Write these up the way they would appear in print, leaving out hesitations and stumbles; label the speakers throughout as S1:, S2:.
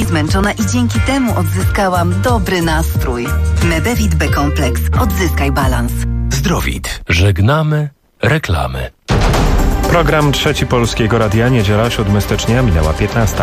S1: zmęczona i dzięki temu odzyskałam dobry nastrój. Medevit B-kompleks. Odzyskaj balans.
S2: Zdrowit. Żegnamy reklamy.
S3: Program Trzeci Polskiego Radia, niedziela 7 stycznia, minęła 15.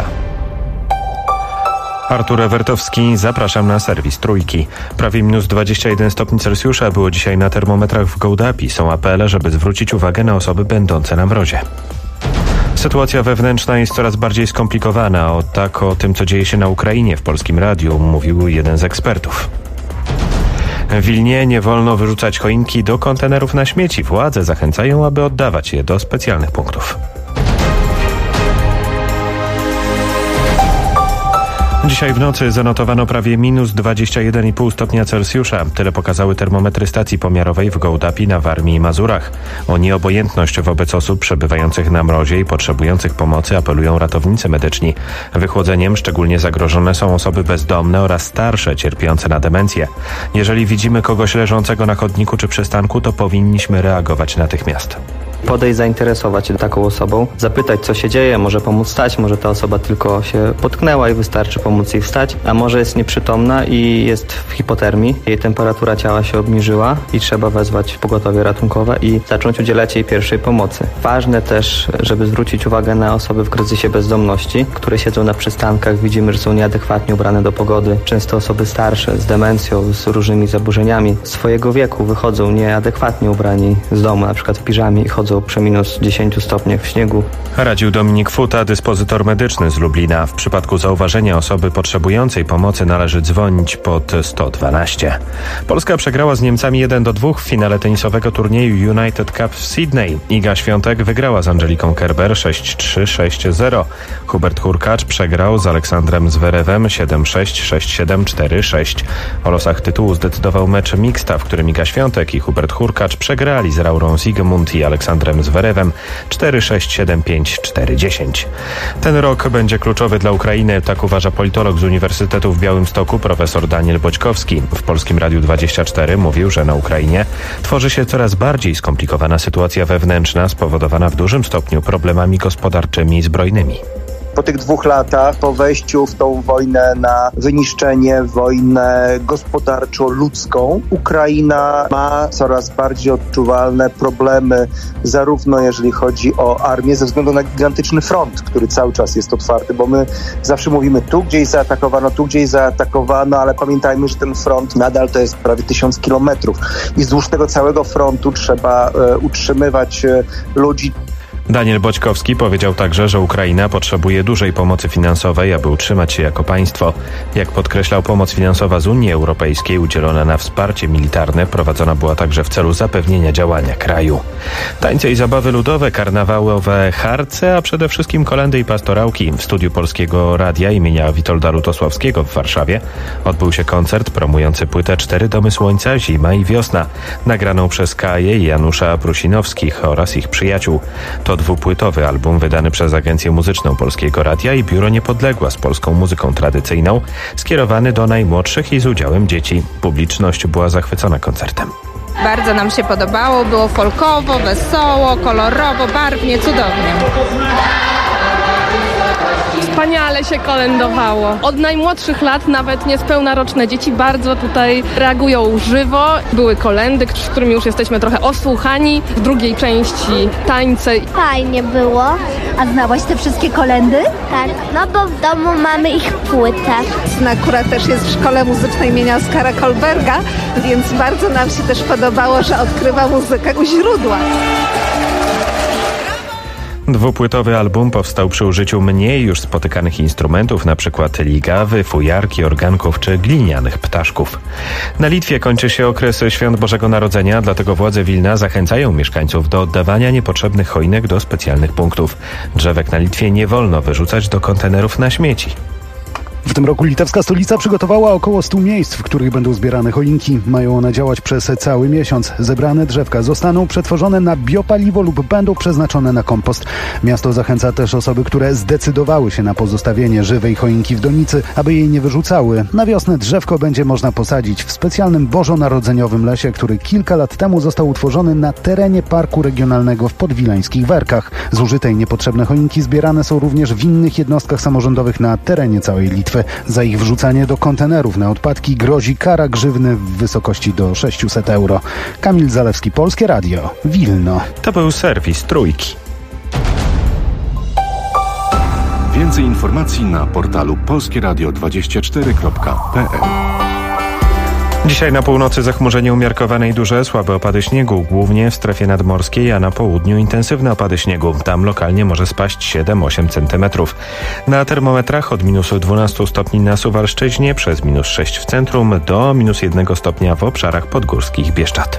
S3: Artur Ewertowski, zapraszam na serwis Trójki. Prawie minus 21 stopni Celsjusza było dzisiaj na termometrach w Gołdapi. Są apele, żeby zwrócić uwagę na osoby będące na mrozie. Sytuacja wewnętrzna jest coraz bardziej skomplikowana. O tym, co dzieje się na Ukrainie w Polskim Radiu, mówił jeden z ekspertów. W Wilnie nie wolno wyrzucać choinki do kontenerów na śmieci. Władze zachęcają, aby oddawać je do specjalnych punktów. Dzisiaj w nocy zanotowano prawie minus 21,5 stopnia Celsjusza. Tyle pokazały termometry stacji pomiarowej w Gołdapi na Warmii i Mazurach. O nieobojętność wobec osób przebywających na mrozie i potrzebujących pomocy apelują ratownicy medyczni. Wychłodzeniem szczególnie zagrożone są osoby bezdomne oraz starsze, cierpiące na demencję. Jeżeli widzimy kogoś leżącego na chodniku czy przystanku, to powinniśmy reagować natychmiast.
S4: Podejść, zainteresować się taką osobą, zapytać, co się dzieje, może pomóc wstać, może ta osoba tylko się potknęła i wystarczy pomóc jej wstać, a może jest nieprzytomna i jest w hipotermii, jej temperatura ciała się obniżyła i trzeba wezwać pogotowie ratunkowe i zacząć udzielać jej pierwszej pomocy. Ważne też, żeby zwrócić uwagę na osoby w kryzysie bezdomności, które siedzą na przystankach, widzimy, że są nieadekwatnie ubrane do pogody. Często osoby starsze z demencją, z różnymi zaburzeniami swojego wieku wychodzą nieadekwatnie ubrani z domu, na przykład w piżamie i chodzą przy minus 10 stopniach w śniegu.
S3: Radził Dominik Futa, dyspozytor medyczny z Lublina. W przypadku zauważenia osoby potrzebującej pomocy należy dzwonić pod 112. Polska przegrała z Niemcami 1-2 w finale tenisowego turnieju United Cup w Sydney. Iga Świątek wygrała z Angeliką Kerber 6-3, 6-0. Hubert Hurkacz przegrał z Aleksandrem Zverevem 7-6, 6-7, 4-6. O losach tytułu zdecydował mecz mixta, w którym Iga Świątek i Hubert Hurkacz przegrali z Laurą Zygmunt i Aleksandrem Zverevem 4-6, 7-5, 4-10. Ten rok będzie kluczowy dla Ukrainy, tak uważa politolog z Uniwersytetu w Białymstoku profesor Daniel Boćkowski. W Polskim Radiu 24 mówił, że na Ukrainie tworzy się coraz bardziej skomplikowana sytuacja wewnętrzna spowodowana w dużym stopniu problemami gospodarczymi i zbrojnymi.
S5: Po tych 2 latach, po wejściu w tą wojnę na wyniszczenie, wojnę gospodarczo-ludzką, Ukraina ma coraz bardziej odczuwalne problemy, zarówno jeżeli chodzi o armię, ze względu na gigantyczny front, który cały czas jest otwarty, bo my zawsze mówimy tu gdzieś zaatakowano, ale pamiętajmy, że ten front nadal to jest prawie 1000 kilometrów i wzdłuż tego całego frontu trzeba utrzymywać ludzi.
S3: Daniel Boćkowski powiedział także, że Ukraina potrzebuje dużej pomocy finansowej, aby utrzymać się jako państwo. Jak podkreślał, pomoc finansowa z Unii Europejskiej udzielona na wsparcie militarne prowadzona była także w celu zapewnienia działania kraju. Tańce i zabawy ludowe, karnawałowe harce, a przede wszystkim kolędy i pastorałki. W studiu Polskiego Radia imienia Witolda Lutosławskiego w Warszawie odbył się koncert promujący płytę 4 Domy Słońca, Zima i Wiosna, nagraną przez Kaję i Janusza Prusinowskich oraz ich przyjaciół. To 2-płytowy album wydany przez Agencję Muzyczną Polskiego Radia i Biuro Niepodległa z polską muzyką tradycyjną, skierowany do najmłodszych i z udziałem dzieci. Publiczność była zachwycona koncertem.
S6: Bardzo nam się podobało, było folkowo, wesoło, kolorowo, barwnie, cudownie.
S7: Wspaniale się kolędowało. Od najmłodszych lat, nawet niespełnaroczne dzieci bardzo tutaj reagują żywo. Były kolędy, z którymi już jesteśmy trochę osłuchani. W drugiej części tańce.
S8: Fajnie było.
S9: A znałaś te wszystkie kolędy?
S8: Tak, no bo w domu mamy ich płytę.
S10: Akurat też jest w Szkole Muzycznej imienia Oskara Kolberga, więc bardzo nam się też podobało, że odkrywa muzykę u źródła.
S3: 2-płytowy album powstał przy użyciu mniej już spotykanych instrumentów, np. ligawy, fujarki, organków czy glinianych ptaszków. Na Litwie kończy się okres Świąt Bożego Narodzenia, dlatego władze Wilna zachęcają mieszkańców do oddawania niepotrzebnych choinek do specjalnych punktów. Drzewek na Litwie nie wolno wyrzucać do kontenerów na śmieci.
S11: W tym roku litewska stolica przygotowała około 100 miejsc, w których będą zbierane choinki. Mają one działać przez cały miesiąc. Zebrane drzewka zostaną przetworzone na biopaliwo lub będą przeznaczone na kompost. Miasto zachęca też osoby, które zdecydowały się na pozostawienie żywej choinki w donicy, aby jej nie wyrzucały. Na wiosnę drzewko będzie można posadzić w specjalnym bożonarodzeniowym lesie, który kilka lat temu został utworzony na terenie Parku Regionalnego w Podwileńskich Werkach. Zużyte i niepotrzebne choinki zbierane są również w innych jednostkach samorządowych na terenie całej Litwy. warstwy. Za ich wrzucanie do kontenerów na odpadki grozi kara grzywny w wysokości do 600 euro. Kamil Zalewski, Polskie Radio, Wilno.
S3: To był serwis Trójki.
S12: Więcej informacji na portalu polskieradio24.pl.
S3: Dzisiaj na północy zachmurzenie umiarkowane i duże, słabe opady śniegu, głównie w strefie nadmorskiej, a na południu intensywne opady śniegu. Tam lokalnie może spaść 7-8 cm. Na termometrach od -12 stopni na Suwalszczyźnie, przez -6 w centrum, do -1 stopnia w obszarach podgórskich Bieszczad.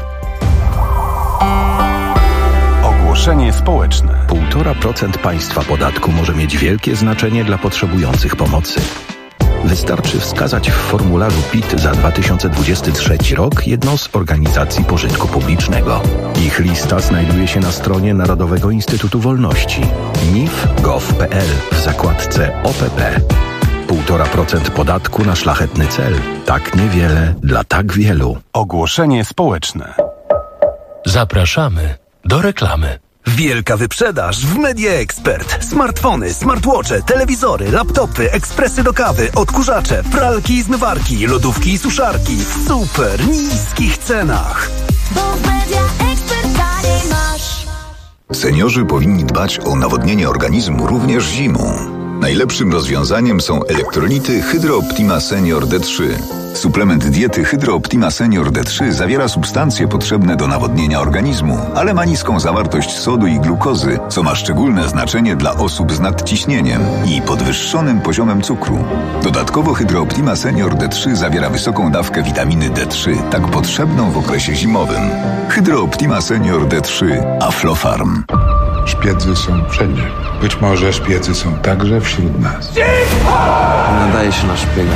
S12: Ogłoszenie społeczne.
S13: 1,5% państwa podatku może mieć wielkie znaczenie dla potrzebujących pomocy. Wystarczy wskazać w formularzu PIT za 2023 rok jedną z organizacji pożytku publicznego. Ich lista znajduje się na stronie Narodowego Instytutu Wolności nif.gov.pl w zakładce OPP. 1,5% podatku na szlachetny cel. Tak niewiele dla tak wielu.
S12: Ogłoszenie społeczne.
S2: Zapraszamy do reklamy.
S14: Wielka wyprzedaż w Media Expert. Smartfony, smartwatche, telewizory, laptopy, ekspresy do kawy, odkurzacze, pralki i zmywarki, lodówki i suszarki w super niskich cenach.
S15: Bo w Media Expert taniej masz.
S16: Seniorzy powinni dbać o nawodnienie organizmu również zimą. Najlepszym rozwiązaniem są elektrolity Hydro Optima Senior D3. Suplement diety Hydro Optima Senior D3 zawiera substancje potrzebne do nawodnienia organizmu, ale ma niską zawartość sodu i glukozy, co ma szczególne znaczenie dla osób z nadciśnieniem i podwyższonym poziomem cukru. Dodatkowo Hydro Optima Senior D3 zawiera wysoką dawkę witaminy D3, tak potrzebną w okresie zimowym. Hydro Optima Senior D3 Aflofarm.
S17: Szpiedzy są wszędzie. Być może szpiedzy są także wśród nas.
S18: Nadaje się na szpiega.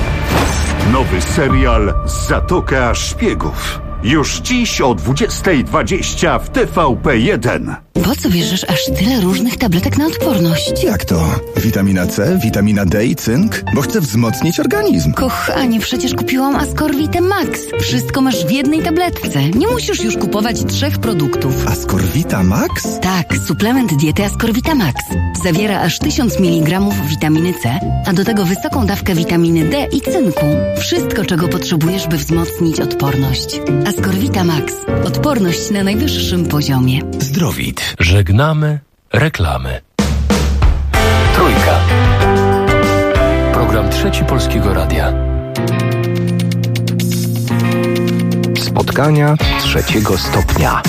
S12: Nowy serial Zatoka Szpiegów. Już dziś o 20:20 w TVP1.
S19: Po co bierzesz aż tyle różnych tabletek na odporność?
S20: Jak to? Witamina C, witamina D i cynk? Bo chcę wzmocnić organizm.
S19: Kochanie, przecież kupiłam Ascorvitę Max. Wszystko masz w jednej tabletce. Nie musisz już kupować 3 produktów.
S20: Ascorvita Max?
S19: Tak, suplement diety Ascorvita Max. Zawiera aż 1000 mg witaminy C, a do tego wysoką dawkę witaminy D i cynku. Wszystko, czego potrzebujesz, by wzmocnić odporność. Ascorvita Max. Odporność na najwyższym poziomie.
S2: Zdrowit. Żegnamy reklamy. Trójka. Program Trzeci Polskiego Radia.
S13: Spotkania trzeciego stopnia.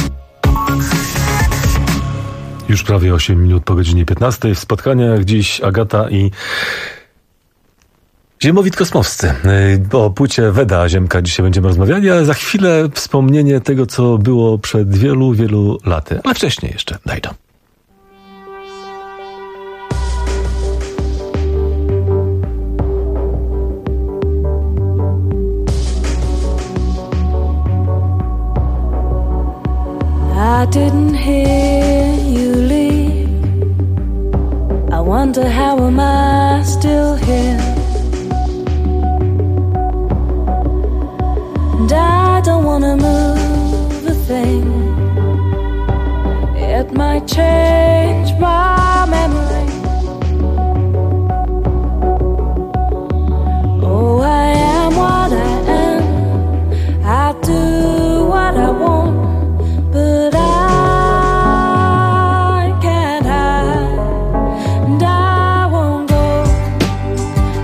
S21: Już prawie 8 minut po godzinie 15. W spotkaniach dziś Agata i Ziemowit Kosmowscy. O płycie Weda Ziemka dzisiaj będziemy rozmawiali, ale za chwilę wspomnienie tego, co było przed wielu, wielu laty. Ale wcześniej jeszcze daj to.
S22: I didn't hear you leave. I wonder how am I still here. And I don't wanna move a thing. It might change my memory. Oh, I am what I am. I do what I want. But I can't hide, and I won't go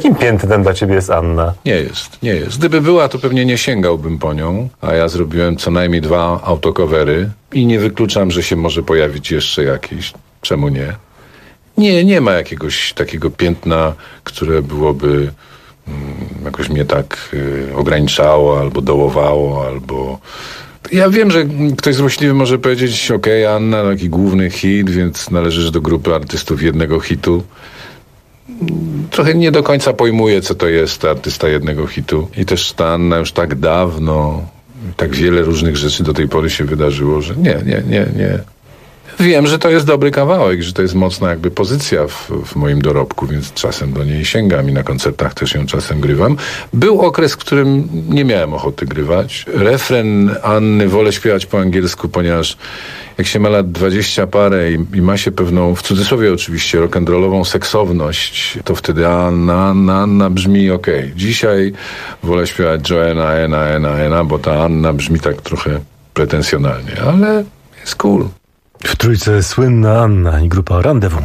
S21: Jakim piętnem dla ciebie jest Anna?
S17: Nie jest. Gdyby była, to pewnie nie sięgałbym po nią, a ja zrobiłem co najmniej 2 autocovery i nie wykluczam, że się może pojawić jeszcze jakiś. Czemu nie? Nie ma jakiegoś takiego piętna, które byłoby jakoś mnie tak ograniczało, albo dołowało, albo... Ja wiem, że ktoś złośliwy może powiedzieć, okej, Anna, taki główny hit, więc należysz do grupy artystów jednego hitu. Trochę nie do końca pojmuję, co to jest artysta jednego hitu. I też ta Anna już tak dawno, tak wiele różnych rzeczy do tej pory się wydarzyło, że nie. Wiem, że to jest dobry kawałek, że to jest mocna jakby pozycja w moim dorobku, więc czasem do niej sięgam i na koncertach też ją czasem grywam. Był okres, w którym nie miałem ochoty grywać. Refren Anny wolę śpiewać po angielsku, ponieważ jak się ma lat 20 parę i ma się pewną, w cudzysłowie oczywiście, rock'n'rollową seksowność, to wtedy Anna brzmi okej. Dzisiaj wolę śpiewać Joanna, bo ta Anna brzmi tak trochę pretensjonalnie, ale jest cool.
S21: W Trójce słynna Anna i grupa Rendezvous.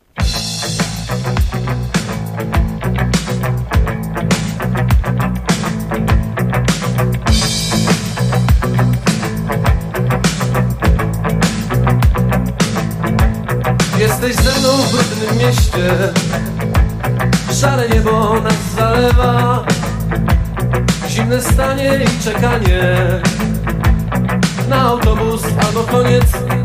S1: Jesteś ze mną w brudnym mieście, szare niebo nas zalewa, zimne stanie i czekanie na autobus albo koniec.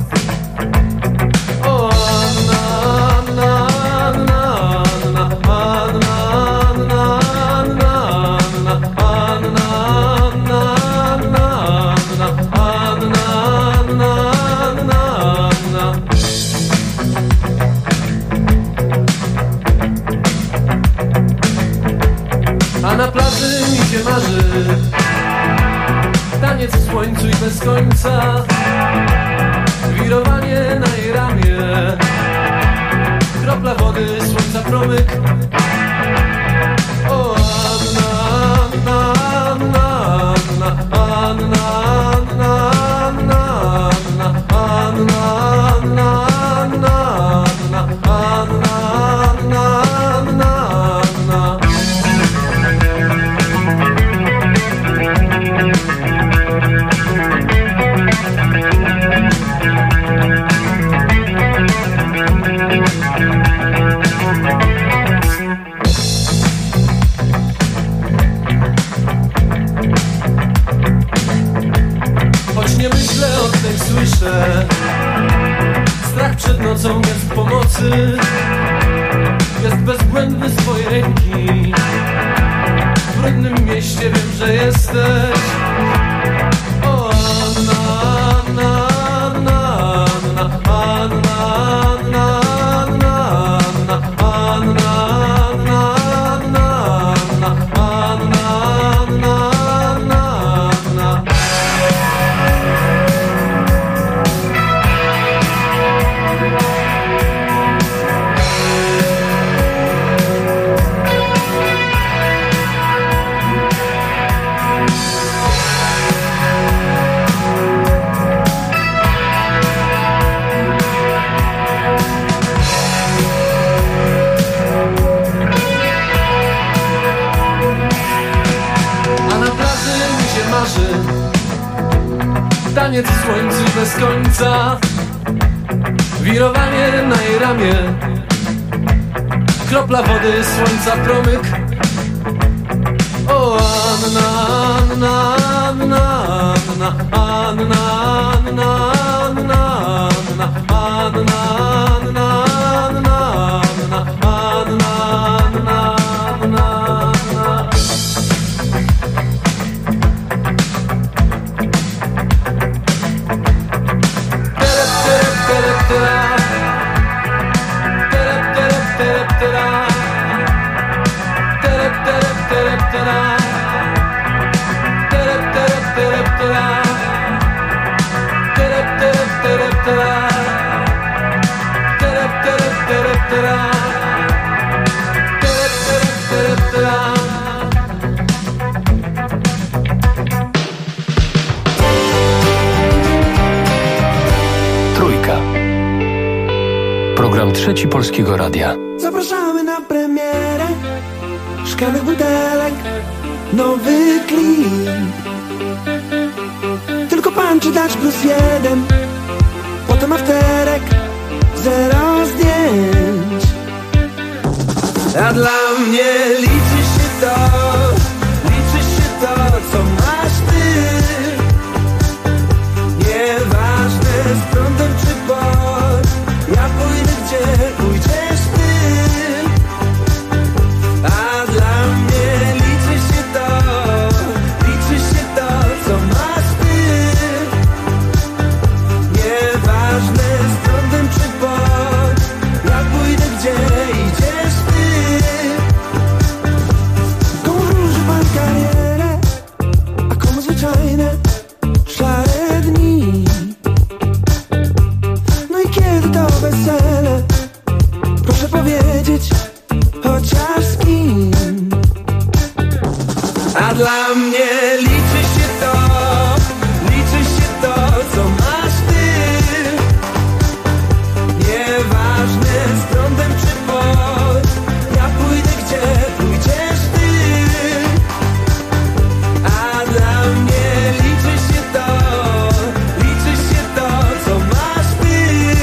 S1: O Anna, Anna, Anna, Anna, Anna, Anna, Anna, Anna, Anna, Anna, Anna, Anna. A na plaży mi się marzy taniec w słońcu i bez końca, wirowanie na jej ramię, kropla wody, słońca promyk. O Anna, Anna, Anna, Anna, Anna, Anna, Anna, Anna, Anna, Anna, Anna, Anna, Anna. Choć nie myślę, oddech słyszę, strach przed nocą jest pomocy, jest bezbłędny swojej ręki. W brudnym mieście wiem, że jesteś. O Anna, Anna, Anna, Anna, Anna, Anna, Anna, Anna, Anna, Anna, Anna. Taniec w słońcu bez końca, wirowanie na jej ramię, kropla wody, słońca promyk. O Anna, Anna, Anna, Anna, Anna, Anna, Anna, Anna, Anna, Anna, Anna, Anna, Anna.
S2: Trójka. Program Trzeci Polskiego Radia.
S1: Zapraszamy na premierę szklanych butelek, nowy klip. Tylko pan czy dać +1, potem afterek, 0 zdjęć. A dla mnie liczy się to, co masz ty. Nieważne z prądem czy pod, ja pójdę gdzie pójdziesz ty. A dla mnie liczy się to, co masz ty. Nieważne z prądem czy pod, ja pójdę gdzie idziesz ty. Komu wróży pan karierę, a komu zwyczajne szare dni. No i kiedy to wesele, proszę powiedzieć chociaż z kim. A dla mnie liczy się to, co masz ty. Nieważne z prądem czy pod, ja pójdę gdzie pójdziesz ty. A dla mnie liczy się to, co masz ty.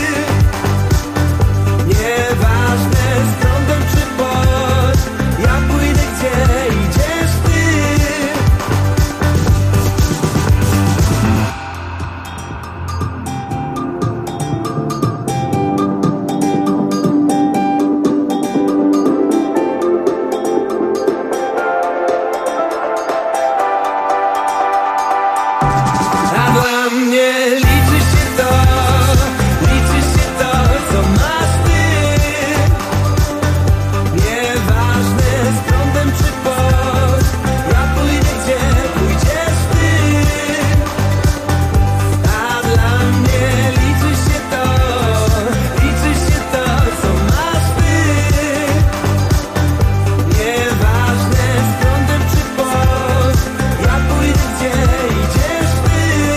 S1: Nieważne z prądem czy pod, ja pójdę gdzie idziesz ty. A dla mnie liczy się to, co masz ty. Nieważne z prądem czy pod, ja pójdę gdzie pójdziesz ty. A dla mnie liczy się to, co masz ty. Nieważne z prądem czy pod, ja pójdę gdzie idziesz ty.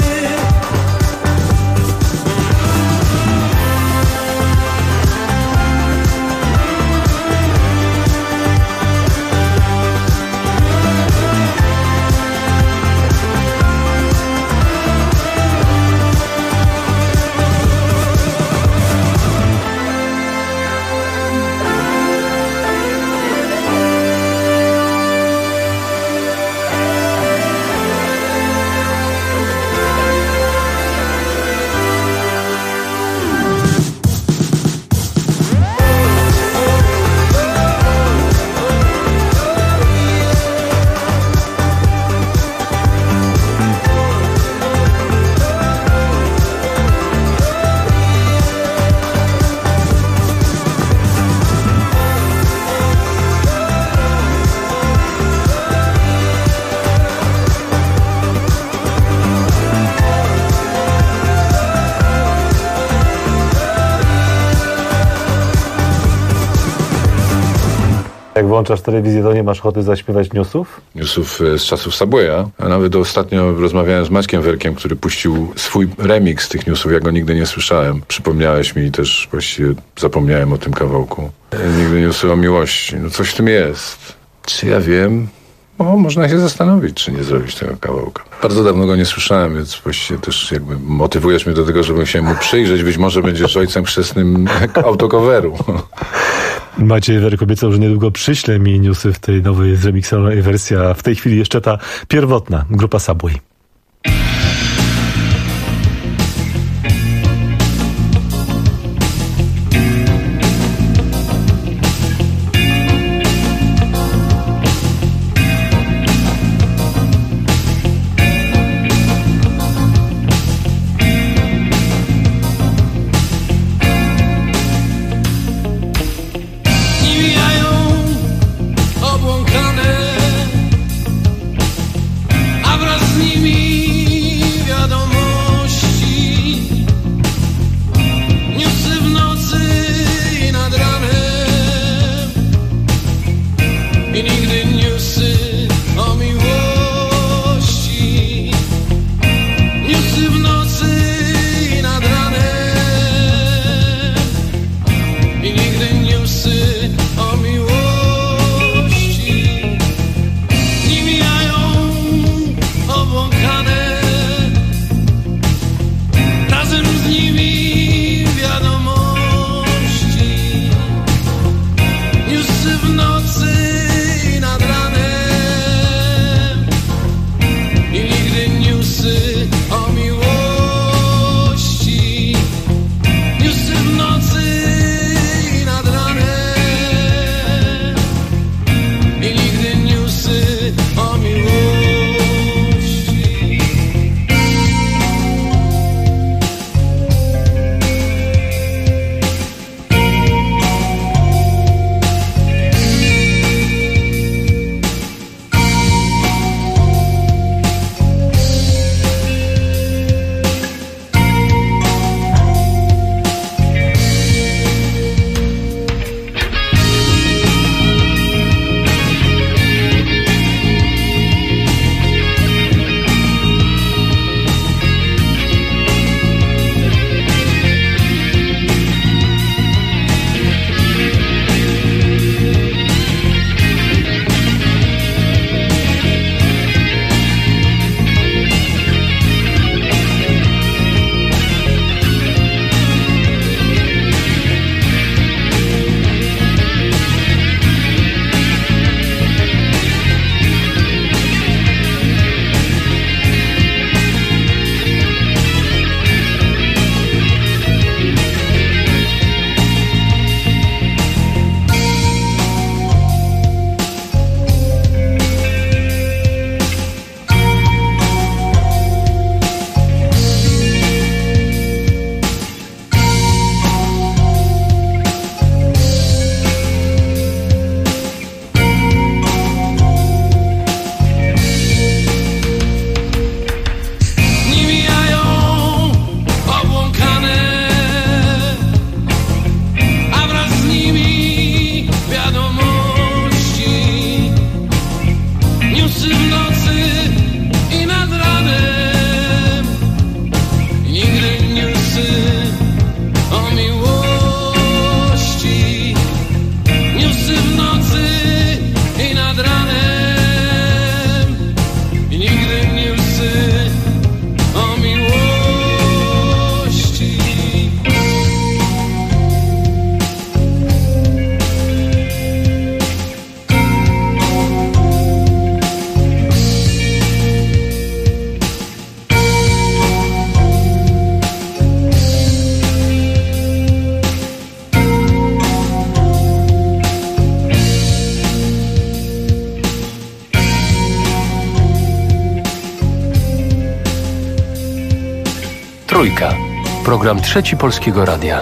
S21: Jak włączasz telewizję, to nie masz ochoty zaśpiewać newsów?
S17: Newsów z czasów Subwaya. A nawet ostatnio rozmawiałem z Maćkiem Werkiem, który puścił swój remix tych newsów. Ja go nigdy nie słyszałem. Przypomniałeś mi i też właściwie zapomniałem o tym kawałku. Nigdy newsy o miłości. No coś w tym jest. Czy ja wiem? O, można się zastanowić, czy nie zrobić tego kawałka. Bardzo dawno go nie słyszałem, więc właściwie też jakby motywujesz mnie do tego, żebym się mu przyjrzeć. Być może będziesz ojcem chrzestnym autocoveru.
S21: Maciej Werk obiecał, że niedługo przyśle mi newsy w tej nowej zremiksowanej wersji, a w tej chwili jeszcze ta pierwotna, grupa Subway.
S1: Obłąkane, a wraz z nimi
S4: newsy w nocy i nad ranem. Nigdy newsy o miłości. Newsy w nocy i nad ranem. Nigdy newsy o miłości.
S2: Trójka. Program Trzeci Polskiego Radia.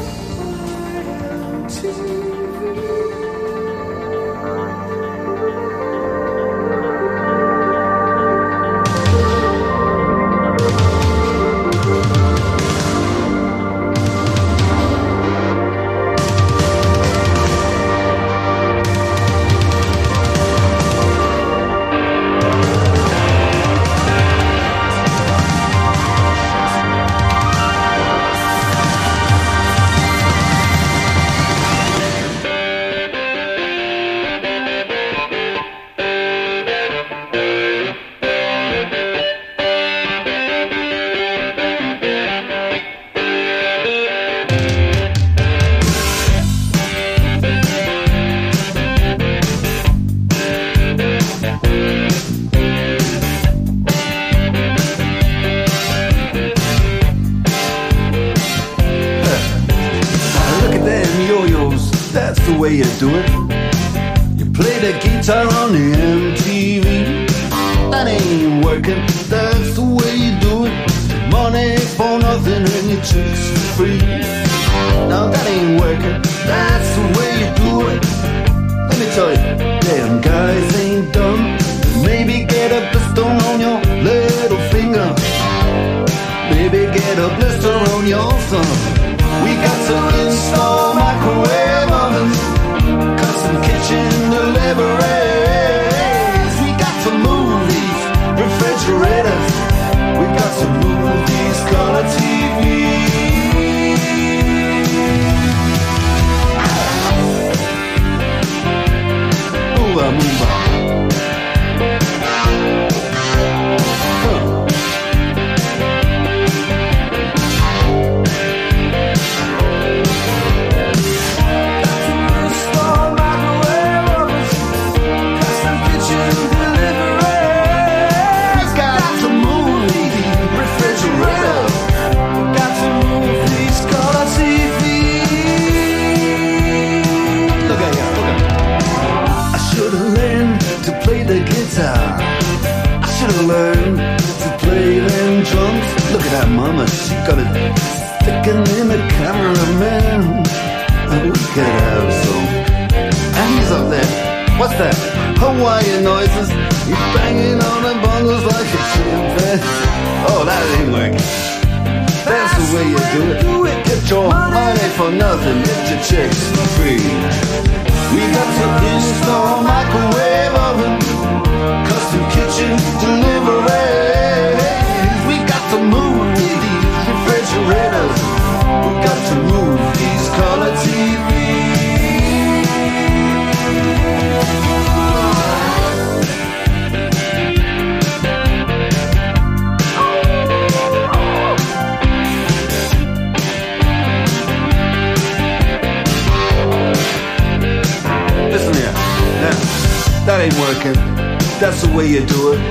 S1: That's the way you do it.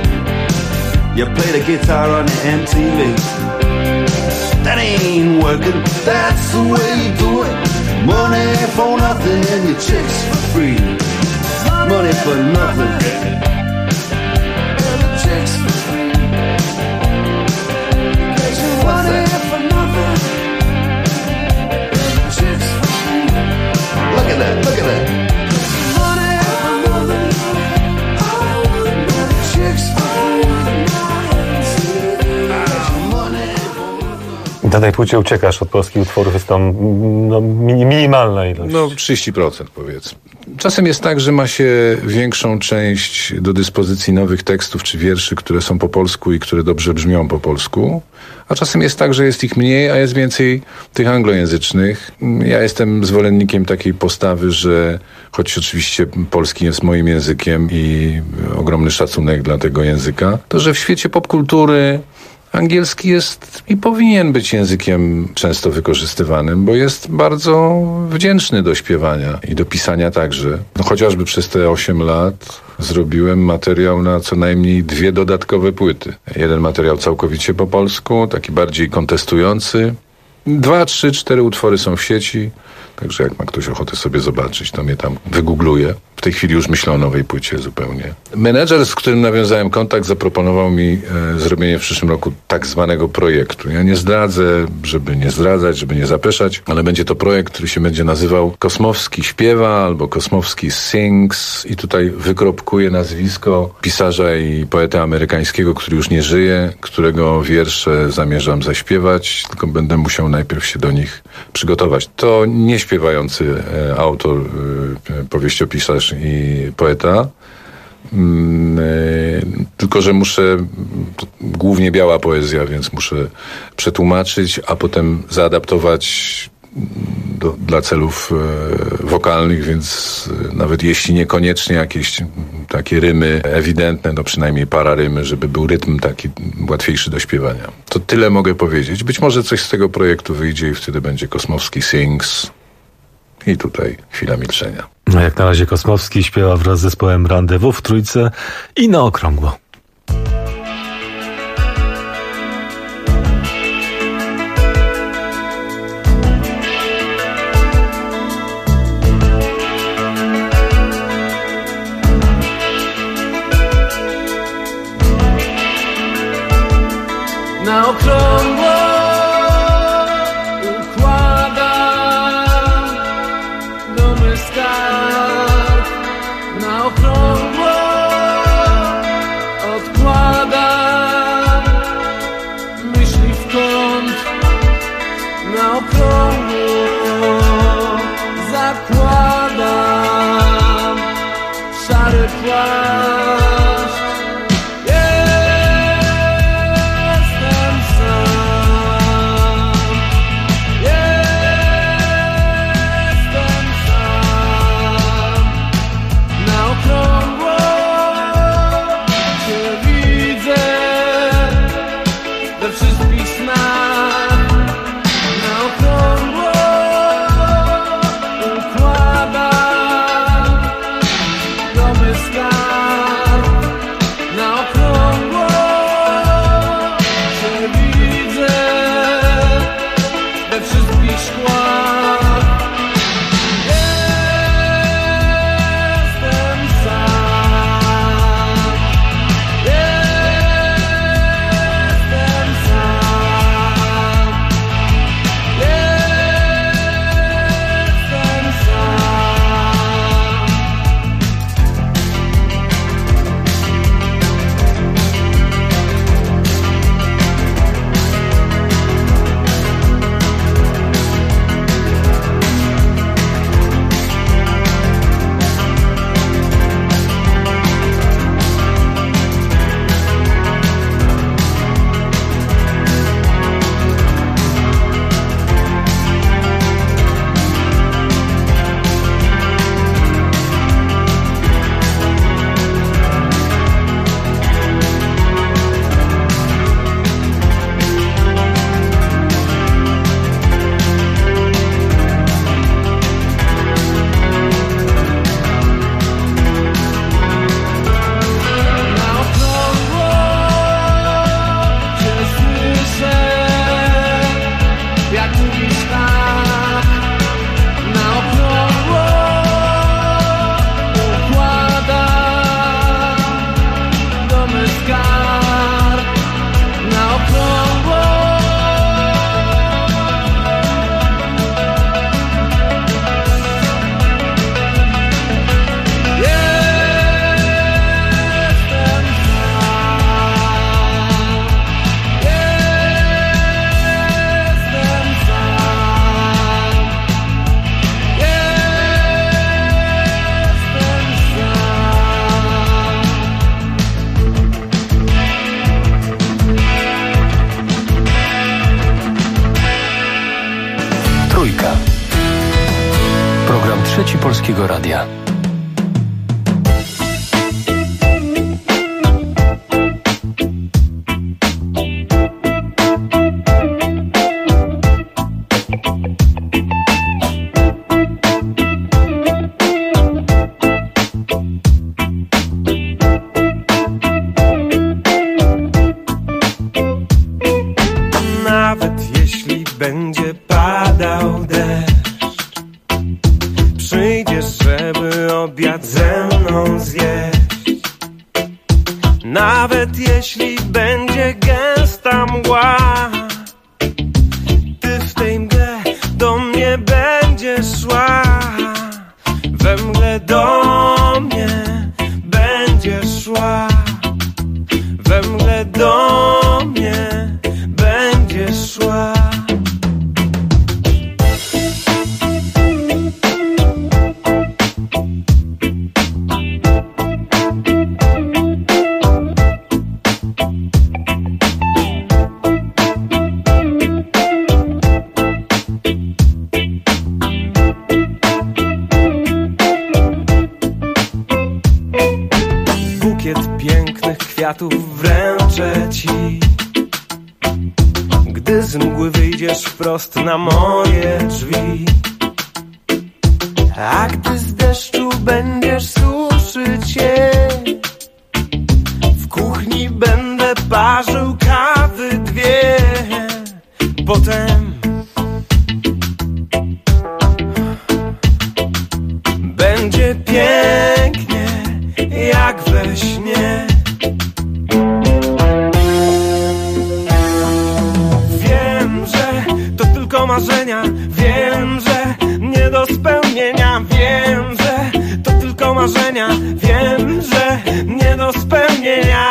S1: You play the guitar on the MTV. That ain't working. That's the way you do it. Money for nothing and your chicks for free. Money for nothing and your chicks for free. Money for nothing and your chicks for free. Look at that, look at that.
S21: Na tej płycie uciekasz od polskich utworów, jest tam minimalna ilość.
S17: 30% powiedzmy. Czasem jest tak, że ma się większą część do dyspozycji nowych tekstów czy wierszy, które są po polsku i które dobrze brzmią po polsku. A czasem jest tak, że jest ich mniej, a jest więcej tych anglojęzycznych. Ja jestem zwolennikiem takiej postawy, że choć oczywiście polski jest moim językiem i ogromny szacunek dla tego języka, to że w świecie popkultury angielski jest i powinien być językiem często wykorzystywanym, bo jest bardzo wdzięczny do śpiewania i do pisania także. Chociażby przez te 8 lat zrobiłem materiał na co najmniej 2 dodatkowe płyty. Jeden materiał całkowicie po polsku, taki bardziej kontestujący. 2, 3, 4 utwory są w sieci, także jak ma ktoś ochotę sobie zobaczyć, to mnie tam wygoogluje. W tej chwili już myślę o nowej płycie zupełnie. Menedżer, z którym nawiązałem kontakt, zaproponował mi zrobienie w przyszłym roku tak zwanego projektu. Ja nie zdradzę, żeby nie zdradzać, żeby nie zapeszać, ale będzie to projekt, który się będzie nazywał Kosmowski śpiewa albo Kosmowski sings i tutaj wykropkuję nazwisko pisarza i poety amerykańskiego, który już nie żyje, którego wiersze zamierzam zaśpiewać, tylko będę musiał najpierw się do nich przygotować. To nie śpiewający autor, powieściopisarz i poeta, tylko że muszę, głównie biała poezja, więc muszę przetłumaczyć, a potem zaadaptować dla celów wokalnych, więc nawet jeśli niekoniecznie jakieś takie rymy ewidentne, no przynajmniej pararymy, żeby był rytm taki łatwiejszy do śpiewania. To tyle mogę powiedzieć. Być może coś z tego projektu wyjdzie i wtedy będzie Kosmowski sings. I tutaj chwila milczenia.
S21: No jak na razie Kosmowski śpiewa wraz z zespołem Rendezvous w Trójce i na okrągło.
S4: Na okrągło na okrągło odkładam myśli w kąt, na okrągło zakładam szary płaszcz. Jestem sam, jestem sam. Na okrągło Cię widzę we wszystkich snach. Na okrągło układam gromy skarb. Na okrągło Cię widzę we wszystkich szkłach. Jestem sam, jestem sam, jestem
S2: Polskiego Radia.
S4: Nawet jeśli będzie padał deszcz, przyjdziesz, żeby obiad ze mną zjeść. Nawet jeśli będzie gęsta mgła, ty w tej mgle do mnie będziesz szła. We mgle do mnie będziesz szła. We mgle do mnie będziesz szła. Bukiet pięknych kwiatów wręczę ci, gdy z mgły wyjdziesz wprost na moje drzwi. A gdy z deszczu będziesz suszyć je, w kuchni będę parzył kawy dwie. Potem będzie pięknie jak we śnie. Wiem, że to tylko marzenia, wiem, że nie do spełnienia. Wiem, że to tylko marzenia, wiem, że nie do spełnienia.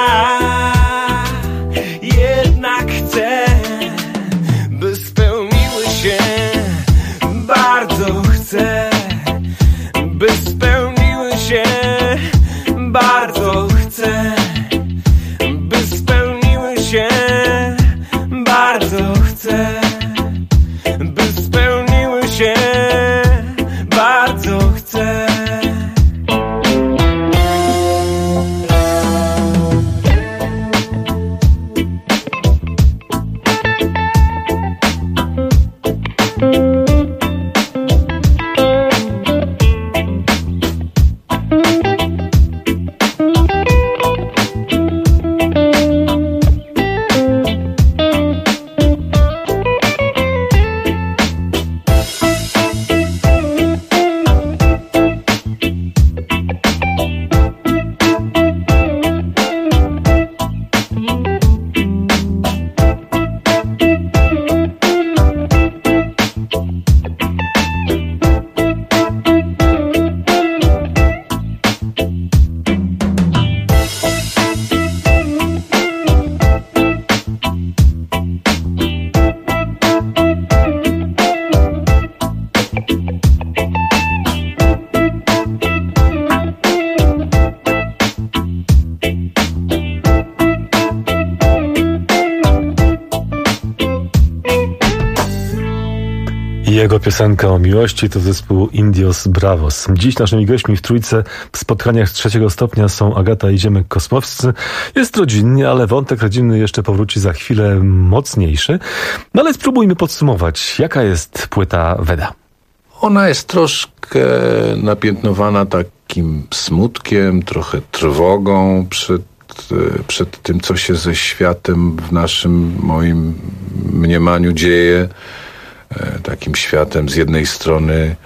S4: Jednak chcę, by spełniły się. Bardzo chcę, by spełniły się. Bardzo chcę, by spełniły się. Bardzo chcę, by spełniły się. Bardzo chcę.
S21: Jego piosenka o miłości to zespół Indios Bravos. Dziś naszymi gośćmi w trójce w spotkaniach 3. stopnia są Agata i Ziemek Kosmowscy. Jest rodzinnie, ale wątek rodzinny jeszcze powróci za chwilę mocniejszy. No ale spróbujmy podsumować, jaka jest płyta Weda.
S17: Ona jest troszkę napiętnowana takim smutkiem, trochę trwogą przed tym, co się ze światem w moim mniemaniu dzieje. Takim światem z jednej strony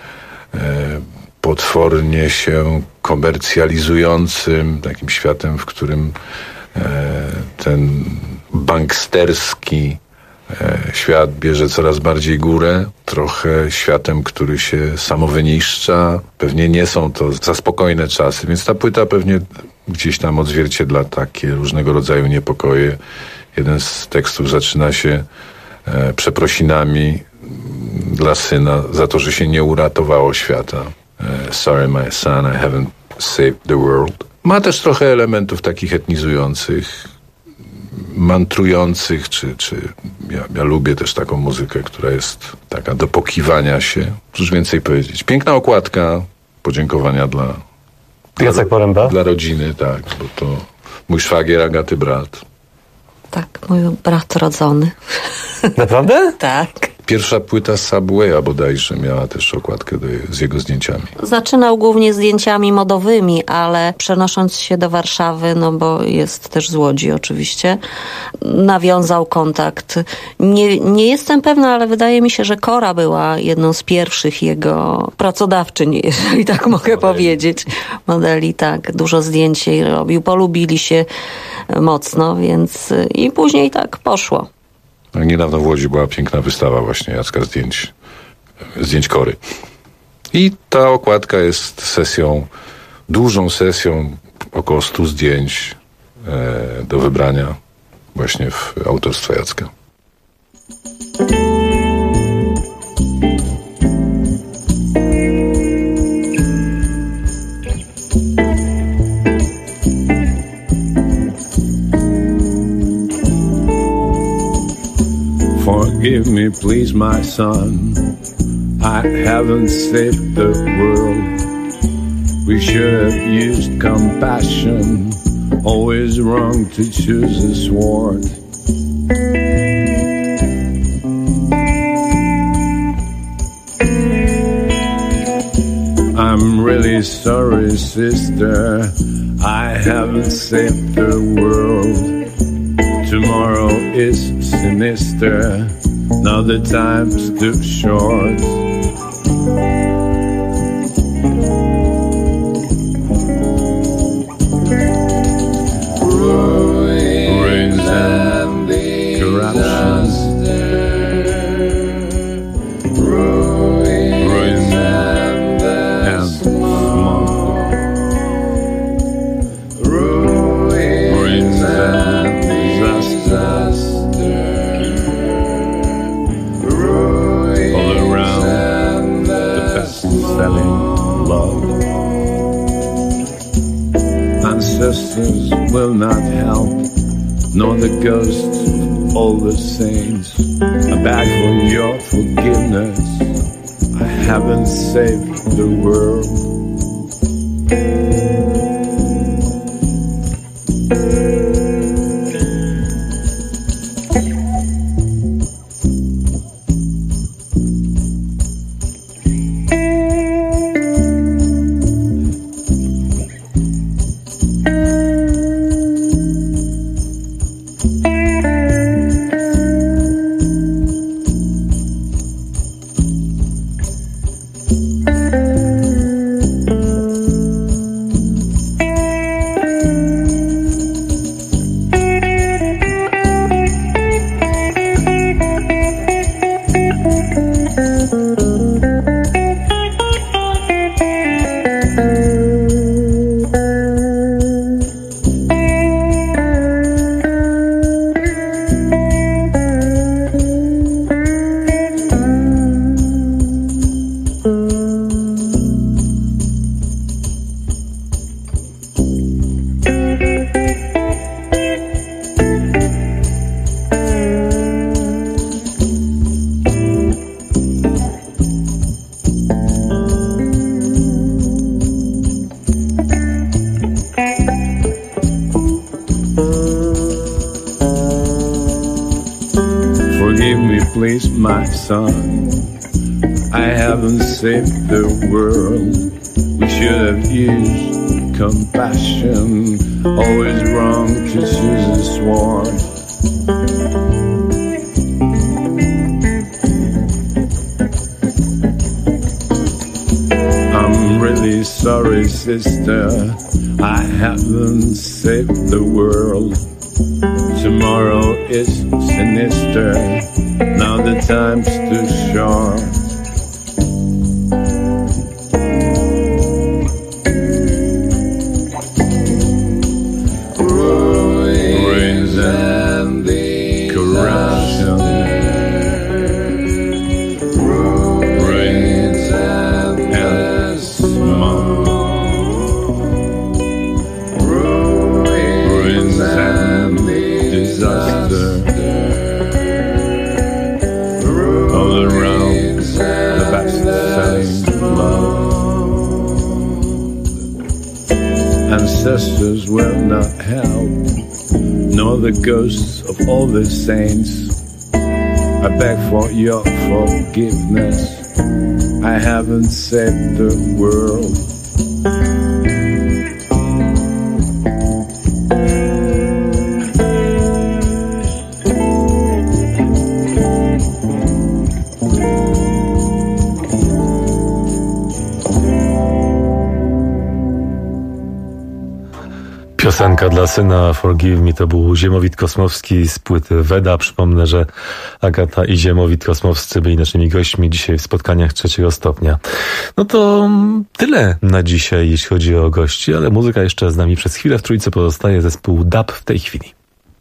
S17: potwornie się komercjalizującym, takim światem, w którym ten banksterski świat bierze coraz bardziej górę, trochę światem, który się samowyniszcza. Pewnie nie są to za spokojne czasy, więc ta płyta pewnie gdzieś tam odzwierciedla takie różnego rodzaju niepokoje. Jeden z tekstów zaczyna się przeprosinami dla syna za to, że się nie uratowało świata. Sorry my son, I haven't saved the world. Ma też trochę elementów takich etnizujących, mantrujących, czy ja lubię też taką muzykę, która jest taka do pokiwania się. Cóż więcej powiedzieć. Piękna okładka, podziękowania dla
S21: Jacek Poręba?
S17: Dla rodziny, tak, bo to mój szwagier, Agaty brat.
S5: Tak, mój brat rodzony.
S21: Naprawdę?
S5: Tak.
S17: Pierwsza płyta Subwaya bodajże miała też okładkę z jego zdjęciami.
S5: Zaczynał głównie zdjęciami modowymi, ale przenosząc się do Warszawy, no bo jest też z Łodzi oczywiście, nawiązał kontakt. Nie jestem pewna, ale wydaje mi się, że Kora była jedną z pierwszych jego pracodawczyń, jeżeli tak mogę powiedzieć. Modeli, tak, dużo zdjęć jej robił. Polubili się mocno, więc i później tak poszło.
S17: Niedawno w Łodzi była piękna wystawa właśnie Jacka zdjęć Kory. I ta okładka jest dużą sesją, około 100 zdjęć do wybrania właśnie w autorstwa Jacka.
S6: Forgive me, please, my son. I haven't saved the world. We should have used compassion. Always wrong to choose a sword. I'm really sorry, sister. I haven't saved the world. Tomorrow is sinister, now the time's too short. Ruins and corruption. Ruins and smoke. Ruins and all around the best-selling love. Ancestors will not help, nor the ghosts of all the saints. I beg for your forgiveness. I haven't saved the world. Forgive me, please, my son. I haven't saved the world. We should have used compassion. Always wrong to choose a sword. I'm really sorry, sister. I haven't saved the world. Tomorrow is sinister. Now the time's too short. Ruins and corruption. Ruins and smoke. Ruins and disaster. All around ancestors will not help, nor the ghosts of all the saints. I beg for your forgiveness. I haven't saved the world.
S21: Piosenka dla syna Forgive Me to był Ziemowit Kosmowski z płyty Weda. Przypomnę, że Agata i Ziemowit Kosmowscy byli naszymi gośćmi dzisiaj w spotkaniach 3 stopnia. No to tyle na dzisiaj, jeśli chodzi o gości, ale muzyka jeszcze z nami przez chwilę. W Trójce pozostaje zespół DAB w tej chwili.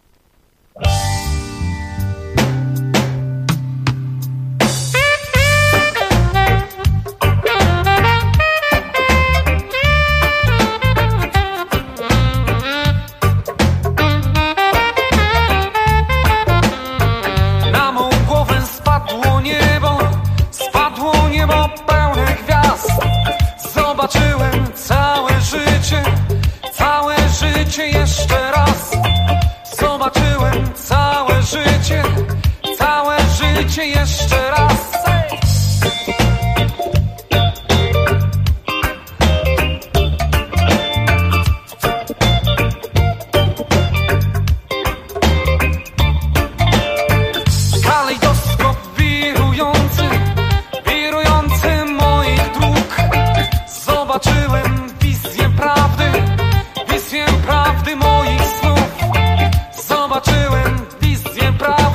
S4: Jeszcze raz zobaczyłem całe życie jeszcze raz. Kalejdoskop wirujący moich dróg. Zobaczyłem wizję prawdy moich snów. Zobaczyłem wizję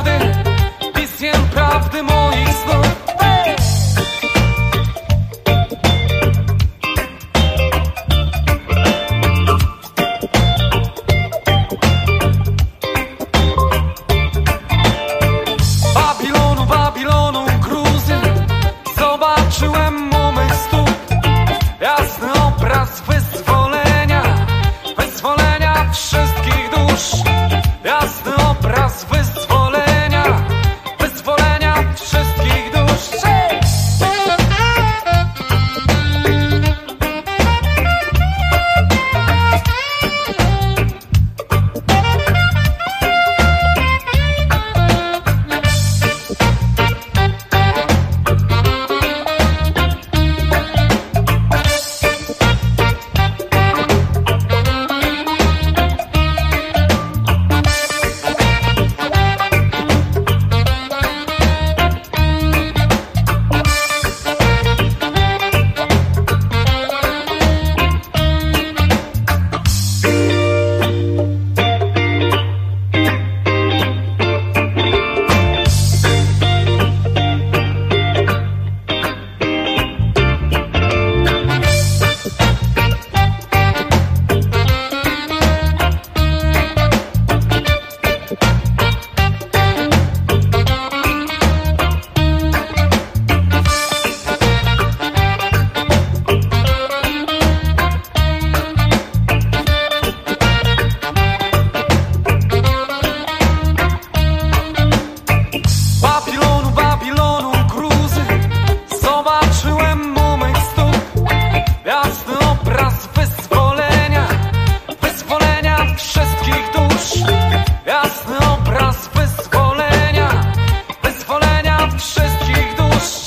S4: prawdy moich snów. Babilonu gruzy. Zobaczyłem u mych stóp jasny obraz wyzwolenia wszystkich dusz, jasny obraz wyzwolenia wszystkich dusz. Babilonu gruzy. Zobaczyłem u mych stóp jasny obraz wyzwolenia wszystkich dusz. Jasny obraz wyzwolenia wszystkich dusz.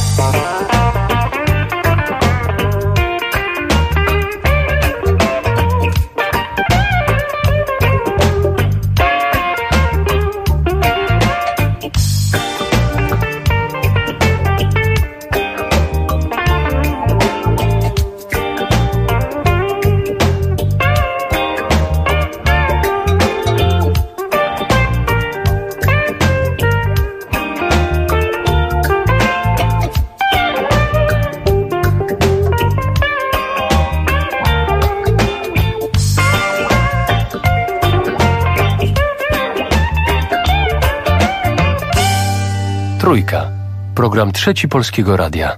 S2: Trójka. Program Trzeci Polskiego Radia.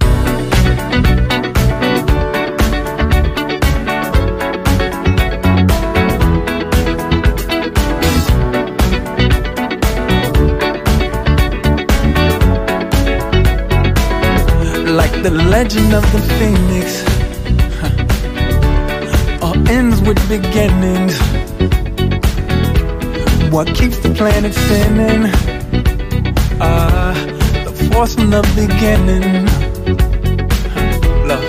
S7: Like the legend of the phoenix, all ends
S4: with beginnings. What keeps the planet spinning? The force from the beginning. Love.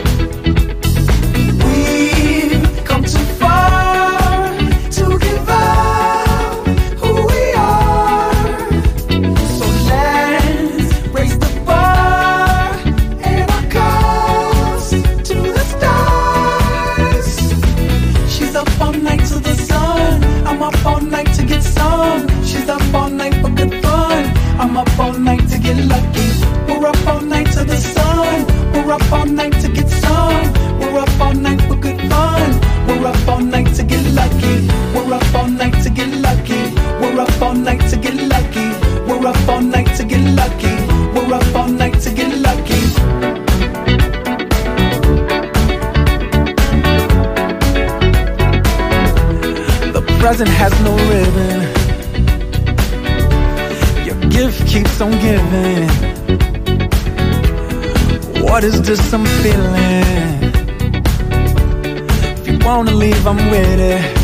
S4: We've come too far to give up who we are. So let's raise the bar and our cause to the stars. She's up all night to the sun. I'm up all night to get some. She's up all night for good fun. I'm up all night to get lucky. We're up all night to the sun. We're up all night to get some. We're up all night for good fun. We're up all night to get lucky. We're up all night to get lucky. We're up all night to get lucky. We're up all night to get lucky. We're up all night to get lucky. The present has no ribbon. Your gift keeps on giving. What is this I'm feeling? If you wanna leave, I'm with it.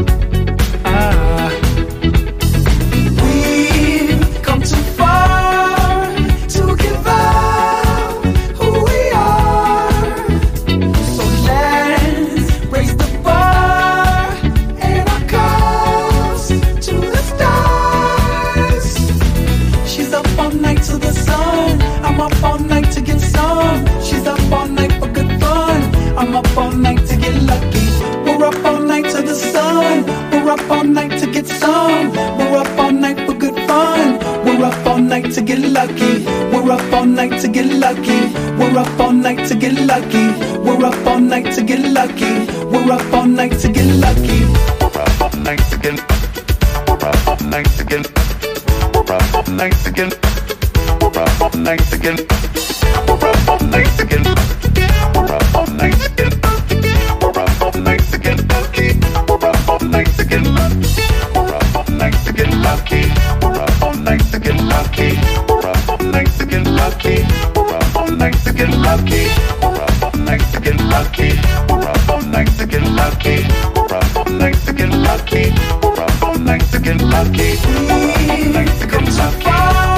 S4: We've come too far to give up who we are. So let's raise the bar and our cause to the stars. She's up all night to the sun. I'm up all night to get some. She's up all night for good fun. I'm up all night to get lucky. We're up all night to the sun. We're up all night to get some. We're up all night for good fun. We're up all night to get lucky. We're up all night to get lucky. We're up all night to get lucky. We're up all night to get lucky. We're up all night to get lucky. We're up all night to get. We're up all night to get. We're up all night to get. We're up all night to get. We're up all night to get. We're up all night to get. We're up all night to get lucky. We're up all night to get lucky. We're up all night to get lucky. We're up all night to get lucky. We're up all night to get lucky. We're up all night to get lucky. We're up all night to get lucky. We're up all night to get lucky. We're up all night to get lucky. We're up all night to get lucky. We're up all night to get lucky.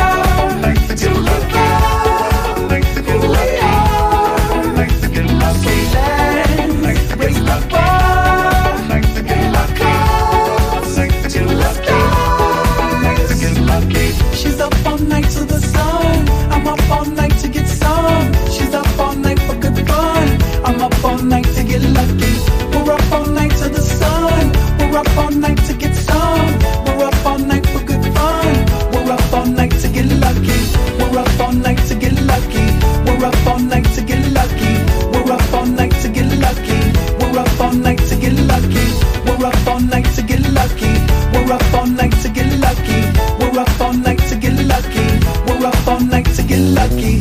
S4: She's up all night to the sun. I'm up all night to get some. She's up all night for good fun. I'm up all night to get lucky. We're up all night to the sun. We're up all night to get some. We're up all night for good fun. We're up all night to get lucky. We're up all night to get lucky. We're up all night to get lucky. We're up all night to get lucky. We're up all night to get lucky. We're up all night to get lucky. We're up all night to get lucky. We're up all night to get lucky. We're up all night to get lucky.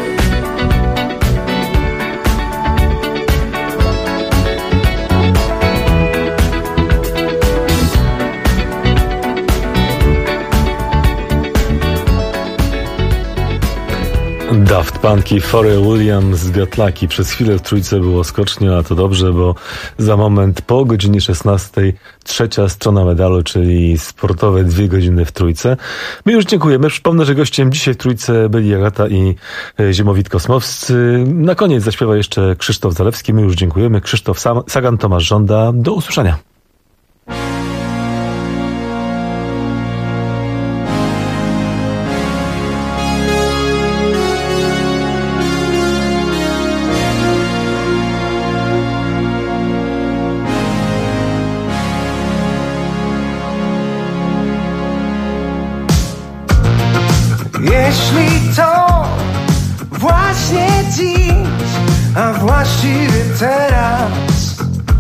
S21: Daft Punk i Pharrell Williams, Got Lucky. Przez chwilę w trójce było skocznie, ale to dobrze, bo za moment po godzinie 16 trzecia strona medalu, czyli sportowe 2 godziny w trójce. My już dziękujemy. Przypomnę, że gościem dzisiaj w trójce byli Agata i Ziemowit Kosmowscy. Na koniec zaśpiewa jeszcze Krzysztof Zalewski. My już dziękujemy. Krzysztof Sagan, Tomasz Żąda. Do usłyszenia.
S4: Jeśli to właśnie dziś, a właściwie teraz,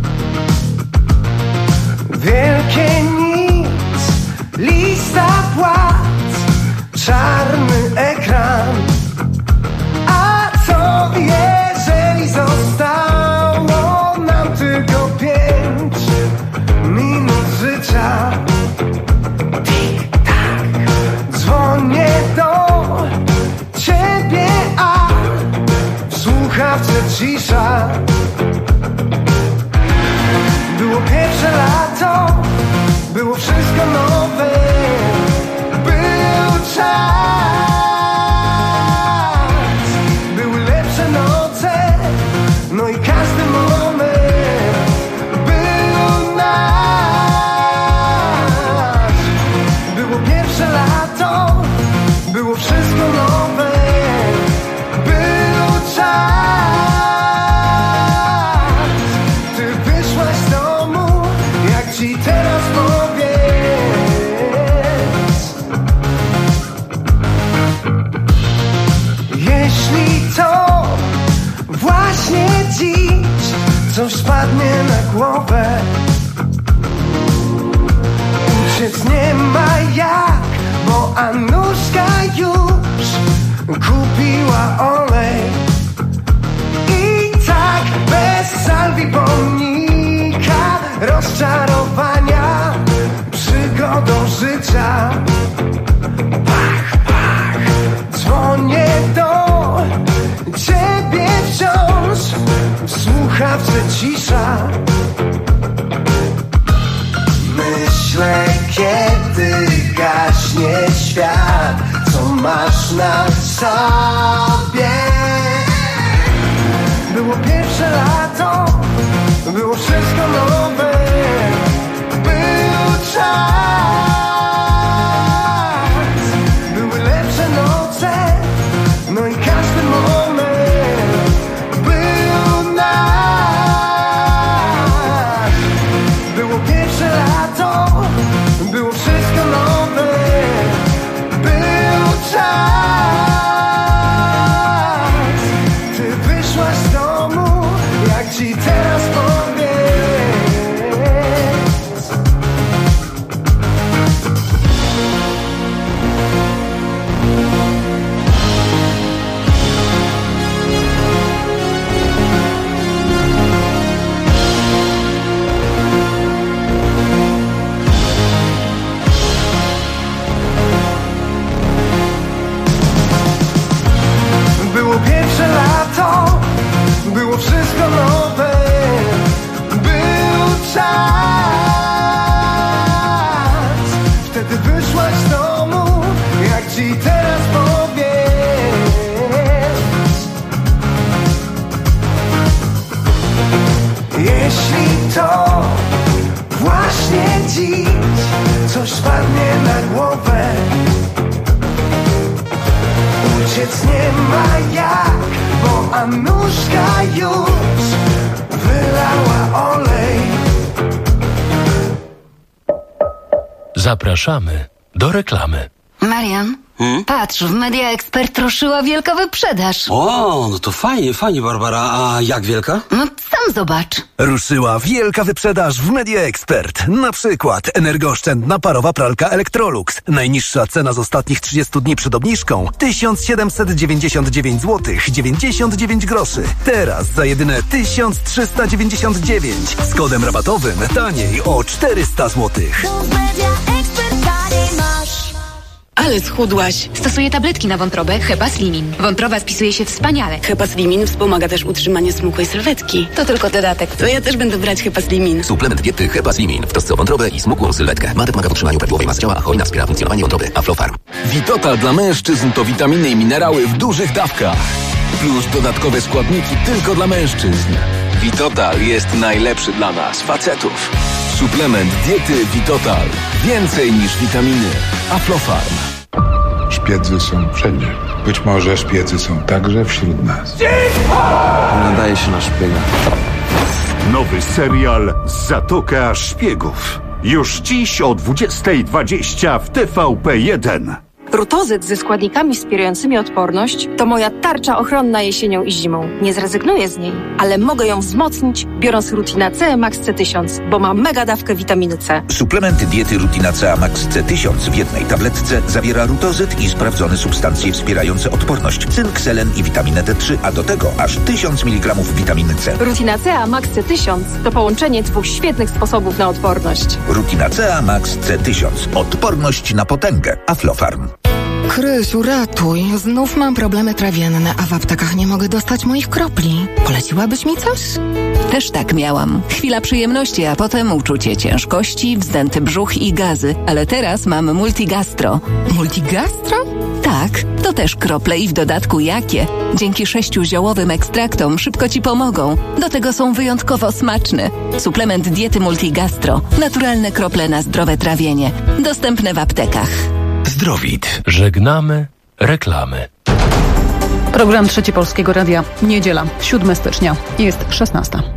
S4: wielkie nic, lista płac, czarny ekran. A co jeżeli zostało nam tylko 5 minut życia? Dzwonię do ciebie, a w słuchawce cisza. Było pierwsze pierwsze lato, było wszystko nowe, był czas. Ty wyszłaś z domu, jak ci teraz powiedz. Jeśli to właśnie dziś coś spadnie na głowę, uciec nie ma jak, bo Anuszka już kupiła olej. I tak bez salwi pomnika, rozczarowania, przygodą życia. Pach, pach, dzwonię do ciebie wciąż, w słuchawce cisza. Myślę, kiedy gaśnie świat, co masz na sobie. Było pierwsze lato, było wszystko nowe, był czas. Były lepsze noce, no i każdy moment był nasz. Było pierwsze lato, było wszystko nowe, był czas. Ty wyszłaś z domu, jak ci teraz powiedz. Było pierwsze lato, było wszystko nowe, był czas. Wtedy wyszłaś z domu, jak ci teraz powiedz. Jeśli to właśnie dziś coś spadnie na głowę, uciec nie ma jak, bo Anuszka już wylała olej.
S2: Zapraszamy do reklamy.
S19: Marian, patrz, w Media Expert ruszyła wielka wyprzedaż.
S18: O, no to fajnie, Barbara. A jak wielka?
S19: No sam zobacz.
S14: Ruszyła wielka wyprzedaż w Media Expert. Na przykład energooszczędna parowa pralka Electrolux. Najniższa cena z ostatnich 30 dni przed obniżką 1799 zł 99 groszy. Teraz za jedyne 1399. Z kodem rabatowym taniej o 400 zł.
S7: Ale schudłaś. Stosuję tabletki na wątrobę Hepaslimin. Wątroba spisuje się wspaniale.
S9: Hepaslimin wspomaga też utrzymanie smukłej sylwetki.
S7: To tylko dodatek.
S9: To ja też będę brać Hepaslimin.
S23: Suplement diety Hepaslimin w trosce o wątrobę i smukłą sylwetkę. Ma pomaga w utrzymaniu prawidłowej masy ciała, a hojna wspiera funkcjonowanie wątroby. Aflofarm.
S24: Vitotal dla mężczyzn to witaminy i minerały w dużych dawkach. Plus dodatkowe składniki tylko dla mężczyzn. Vitotal jest najlepszy dla nas, facetów. Suplement diety Vitotal. Więcej niż witaminy. Aflofarm.
S25: Szpiedzy są wszędzie. Być może szpiedzy są także wśród nas.
S18: Nadaje się na szpiega.
S12: Nowy serial Zatoka Szpiegów. Już dziś o 20:20 w TVP1.
S26: Rutozyt ze składnikami wspierającymi odporność to moja tarcza ochronna jesienią i zimą. Nie zrezygnuję z niej, ale mogę ją wzmocnić, biorąc Rutina C Max C1000, bo ma mega dawkę witaminy C.
S27: Suplement diety Rutina C Max C1000 w jednej tabletce zawiera rutozyt i sprawdzone substancje wspierające odporność, cynk, selen i witaminę D3, a do tego aż 1000 mg witaminy C.
S26: Rutina C Max C1000 to połączenie dwóch świetnych sposobów na odporność.
S27: Rutina C Max C1000. Odporność na potęgę. Aflofarm.
S28: Krysiu, ratuj. Znów mam problemy trawienne, a w aptekach nie mogę dostać moich kropli. Poleciłabyś mi coś?
S29: Też tak miałam. Chwila przyjemności, a potem uczucie ciężkości, wzdęty brzuch i gazy. Ale teraz mam Multigastro.
S28: Multigastro?
S29: Tak, to też krople i w dodatku jakie. Dzięki 6 ziołowym ekstraktom szybko Ci pomogą. Do tego są wyjątkowo smaczne. Suplement diety Multigastro. Naturalne krople na zdrowe trawienie. Dostępne w aptekach.
S24: Zdrowit.
S2: Żegnamy reklamy.
S3: Program Trzeci Polskiego Radia. Niedziela, 7 stycznia. Jest 16.